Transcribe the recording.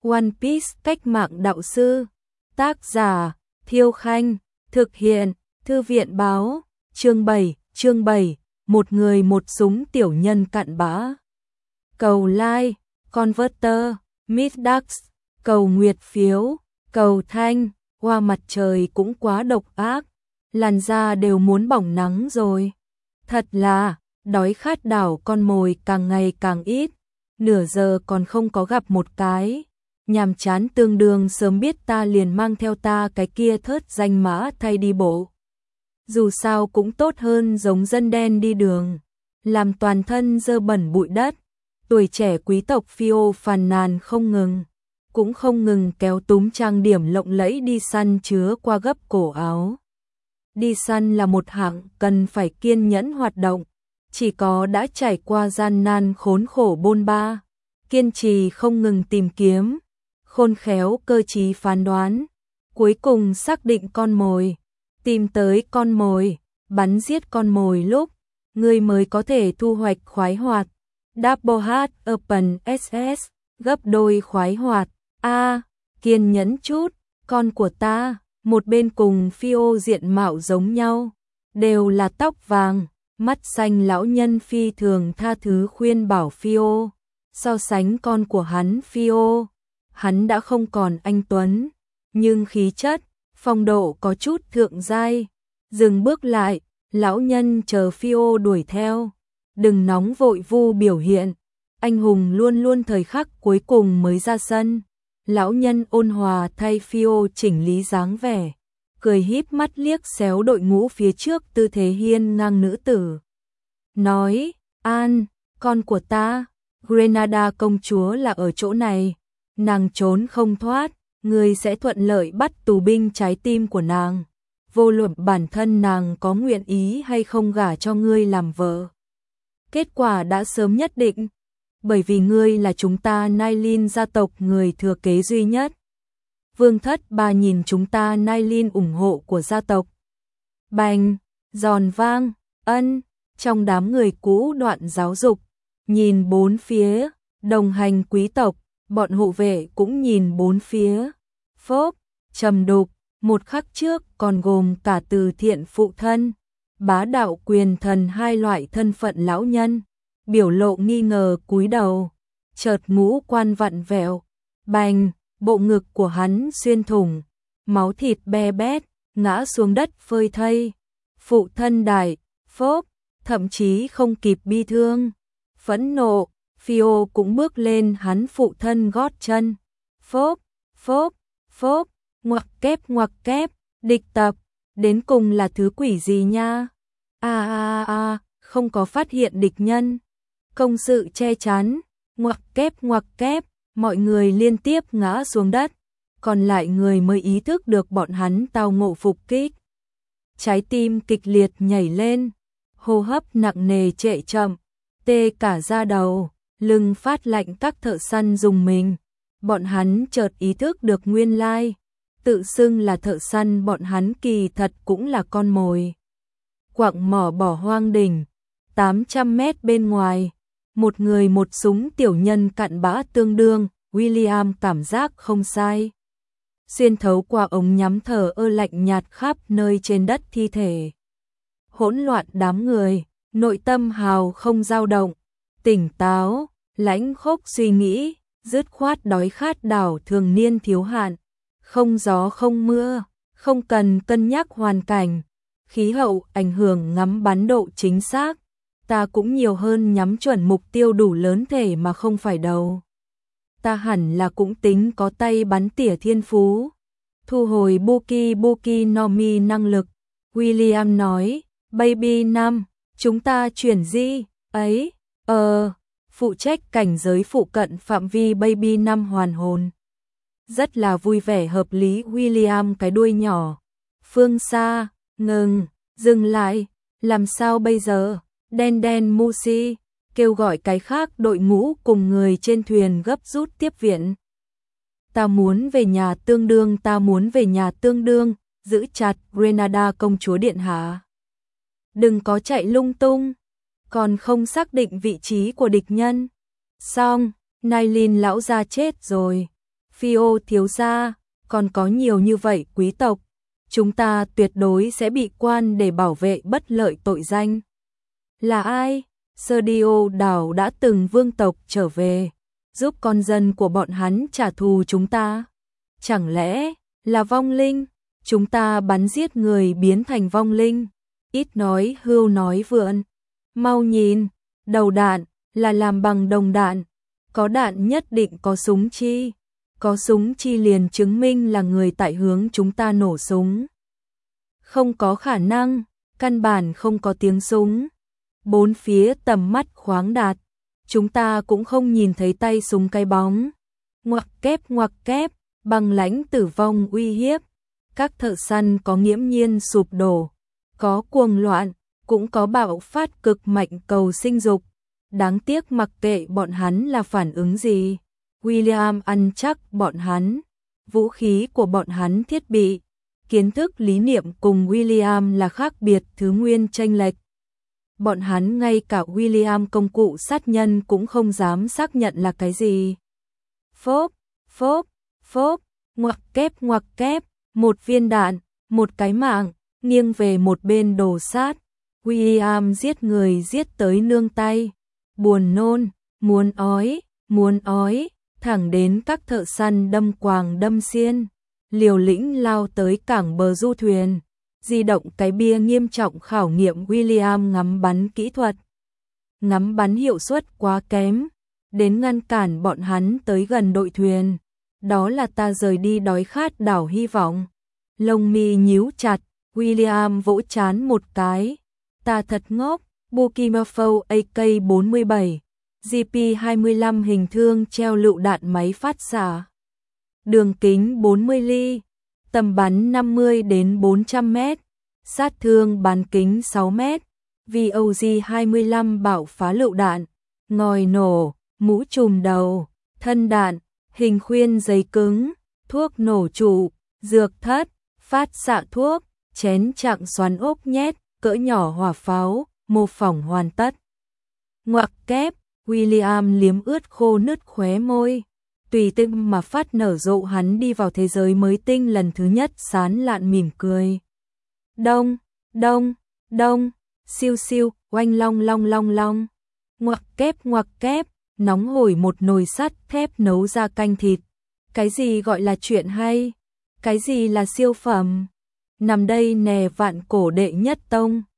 One Piece cách mạng đạo sư. Tác giả Thiêu Khanh. Thực hiện Thư viện báo. Chương 7, một người một súng tiểu nhân cặn bã. Cầu like, converter, Middax, cầu nguyệt phiếu, cầu thanh, hoa mặt trời cũng quá độc ác, làn da đều muốn bỏng nắng rồi. Thật là, đói khát đảo con mồi càng ngày càng ít, nửa giờ còn không có gặp một cái. Nhàm chán tương đương sớm biết ta liền mang theo ta cái kia thớt danh mã thay đi bộ. Dù sao cũng tốt hơn giống dân đen đi đường, làm toàn thân dơ bẩn bụi đất. Tuổi trẻ quý tộc Phio phàn nàn không ngừng, cũng không ngừng kéo túm trang điểm lộng lẫy đi săn chứa qua gấp cổ áo. Đi săn là một hạng cần phải kiên nhẫn hoạt động, chỉ có đã trải qua gian nan khốn khổ bôn ba, kiên trì không ngừng tìm kiếm, khôn khéo cơ trí phán đoán, cuối cùng xác định con mồi, tìm tới con mồi, bắn giết con mồi lúc, người mới có thể thu hoạch khoái hoạt. Double Heart Open SS, gấp đôi khoái hoạt. Kiên nhẫn chút, con của ta, một bên cùng Phio diện mạo giống nhau, đều là tóc vàng, mắt xanh lão nhân phi thường tha thứ khuyên bảo Phio, so sánh con của hắn Phio, hắn đã không còn anh tuấn, nhưng khí chất, phong độ có chút thượng giai. Dừng bước lại, lão nhân chờ Phio đuổi theo. Đừng nóng vội vu biểu hiện, anh hùng luôn luôn thời khắc cuối cùng mới ra sân. Lão nhân ôn hòa thay Phio chỉnh lý dáng vẻ, cười híp mắt liếc xéo đội ngũ phía trước tư thế hiên ngang nữ tử. Nói, An, con của ta, Grenada công chúa là ở chỗ này, nàng trốn không thoát, ngươi sẽ thuận lợi bắt tù binh trái tim của nàng. Vô luận bản thân nàng có nguyện ý hay không gả cho ngươi làm vợ. Kết quả đã sớm nhất định, bởi vì ngươi là chúng ta Nailin gia tộc người thừa kế duy nhất. Vương thất bà nhìn chúng ta Nailin ủng hộ của gia tộc. Bành, giòn vang, trong đám người cũ đoạn giáo dục, nhìn bốn phía, đồng hành quý tộc, bọn hộ vệ cũng nhìn bốn phía. Phốp, trầm đục, một khắc trước còn gồm cả từ thiện phụ thân, bá đạo quyền thần hai loại thân phận lão nhân, biểu lộ nghi ngờ cúi đầu, chợt ngũ quan vặn vẹo, bành, bộ ngực của hắn xuyên thủng, máu thịt be bét, ngã xuống đất phơi thây. Phụ thân đại, phốp, thậm chí không kịp bi thương, phẫn nộ, Phio cũng bước lên hắn phụ thân gót chân. Phốp, phốp, phốp, ngoặc kép, địch tập, đến cùng là thứ quỷ gì nha? Không có phát hiện địch nhân. Công sự che chắn, ngoặc kép, mọi người liên tiếp ngã xuống đất, còn lại người mới ý thức được bọn hắn tao ngộ phục kích. Trái tim kịch liệt nhảy lên, hô hấp nặng nề trệ chậm, tê cả da đầu, lưng phát lạnh các thợ săn dùng mình. Bọn hắn chợt ý thức được nguyên lai, tự xưng là thợ săn bọn hắn kỳ thật cũng là con mồi. Quặng mỏ bỏ hoang đỉnh, 800 mét bên ngoài, một người một súng tiểu nhân cặn bã tương đương, William cảm giác không sai. Xuyên thấu qua ống nhắm thở lạnh nhạt khắp nơi trên đất thi thể. Hỗn loạn đám người, nội tâm hào không dao động, tỉnh táo, lãnh khốc suy nghĩ, dứt khoát đói khát đảo thường niên thiếu hạn, không gió không mưa, không cần cân nhắc hoàn cảnh, khí hậu ảnh hưởng ngắm bắn độ chính xác, ta cũng nhiều hơn nhắm chuẩn mục tiêu đủ lớn thể mà không phải đầu. Ta hẳn là cũng tính có tay bắn tỉa thiên phú. Thu hồi Buki no Mi năng lực, William nói, Baby 5, chúng ta chuyển di, ấy, phụ trách cảnh giới phụ cận phạm vi Baby 5 hoàn hồn. Rất là vui vẻ hợp lý William cái đuôi nhỏ. Phương xa, ngừng, dừng lại, làm sao bây giờ? Đen Musi, kêu gọi cái khác đội ngũ cùng người trên thuyền gấp rút tiếp viện. Ta muốn về nhà tương đương, giữ chặt Grenada công chúa điện hạ. Đừng có chạy lung tung, còn không xác định vị trí của địch nhân. Xong, Nailin lão gia chết rồi. Phio thiếu gia, còn có nhiều như vậy quý tộc, chúng ta tuyệt đối sẽ bị quan để bảo vệ bất lợi tội danh. Là ai? Sergio đảo đã từng vương tộc trở về, giúp con dân của bọn hắn trả thù chúng ta. Chẳng lẽ là vong linh? Chúng ta bắn giết người biến thành vong linh. Ít nói hưu nói vượn. Mau nhìn, đầu đạn là làm bằng đồng đạn. Có đạn nhất định có súng chi. Có súng chi liền chứng minh là người tại hướng chúng ta nổ súng. Không có khả năng, căn bản không có tiếng súng. Bốn phía tầm mắt khoáng đạt, chúng ta cũng không nhìn thấy tay súng cái bóng. Ngoặc kép, băng lãnh tử vong uy hiếp. Các thợ săn có nghiễm nhiên sụp đổ, có cuồng loạn, cũng có bạo phát cực mạnh cầu sinh dục. Đáng tiếc mặc kệ bọn hắn là phản ứng gì, William ăn chắc bọn hắn, vũ khí của bọn hắn thiết bị, kiến thức lý niệm cùng William là khác biệt thứ nguyên chênh lệch. Bọn hắn ngay cả William công cụ sát nhân cũng không dám xác nhận là cái gì. Phốp, ngoặc kép, một viên đạn, một cái mạng, nghiêng về một bên đổ sát. William giết người giết tới nương tay, buồn nôn, muốn ói, thẳng đến các thợ săn đâm quàng đâm xiên, liều lĩnh lao tới cảng bờ du thuyền, di động cái bia nghiêm trọng khảo nghiệm William ngắm bắn kỹ thuật. Ngắm bắn hiệu suất quá kém, đến ngăn cản bọn hắn tới gần đội thuyền. Đó là ta rời đi đói khát đảo hy vọng. Lông mi nhíu chặt, William vỗ chán một cái. Ta thật ngốc, Bukimafo AK-47, GP-25 hình thương treo lựu đạn máy phát xạ. Đường kính 40 ly, tầm bắn 50 đến 400 mét, sát thương bán kính 6 mét, VOG-25 bạo phá lựu đạn, ngòi nổ, mũ trùm đầu, thân đạn, hình khuyên giấy cứng, thuốc nổ trụ, dược thất, phát xạ thuốc, chén chặng xoắn ốp nhét, cỡ nhỏ hỏa pháo, mô phỏng hoàn tất. Ngoặc kép, William liếm ướt khô nứt khóe môi. Tùy tinh mà phát nở rộ hắn đi vào thế giới mới tinh lần thứ nhất sán lạn mỉm cười. Đông, siêu, oanh long. Ngoặc kép, nóng hổi một nồi sắt thép nấu ra canh thịt. Cái gì gọi là chuyện hay? Cái gì là siêu phẩm? Nằm đây nè vạn cổ đệ nhất tông.